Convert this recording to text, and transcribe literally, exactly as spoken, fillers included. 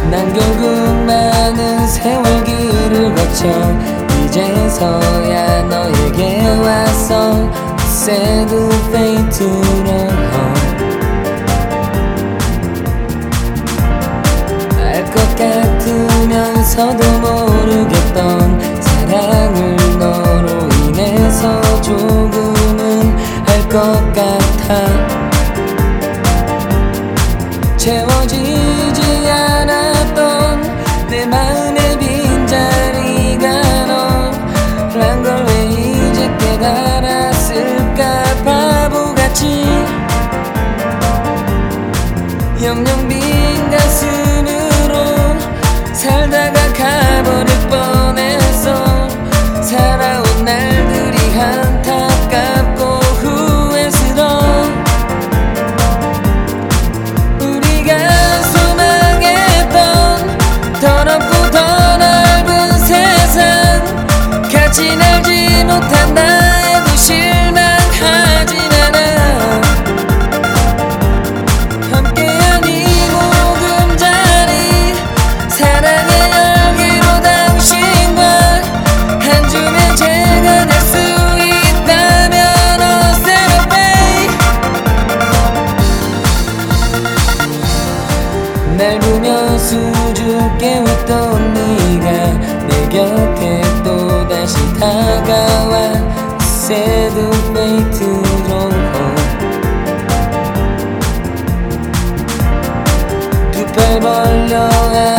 난 결국 많은 세월 길을 거쳐 이제서야 너에게 왔어. Sad fate로 알 것 같으면서도 모르겠던 사랑을 너로 인해서 조금은 알 것 같아. 채워지지 않았던 내 마음의 빈자리가 너란 걸 왜 이제 깨달았을까. 바보같이 영영 빈 가슴으로 살다가 가버릴 뻔했어. 살아온 날들이 안타깝고 후회스러워. 우리가 소망했던 더럽고 더 넓은 세상, 같이 날지 못한다 해도 실망하진 않아. 함께한 이 보금자리 사랑의 열기로 당신과 한 줌의 제가 될 수 있다면 Oh celebrate. 날 보며 수줍게 웃던 네가 내 곁에 또다시 다가와. Sad fate로 두 팔 벌려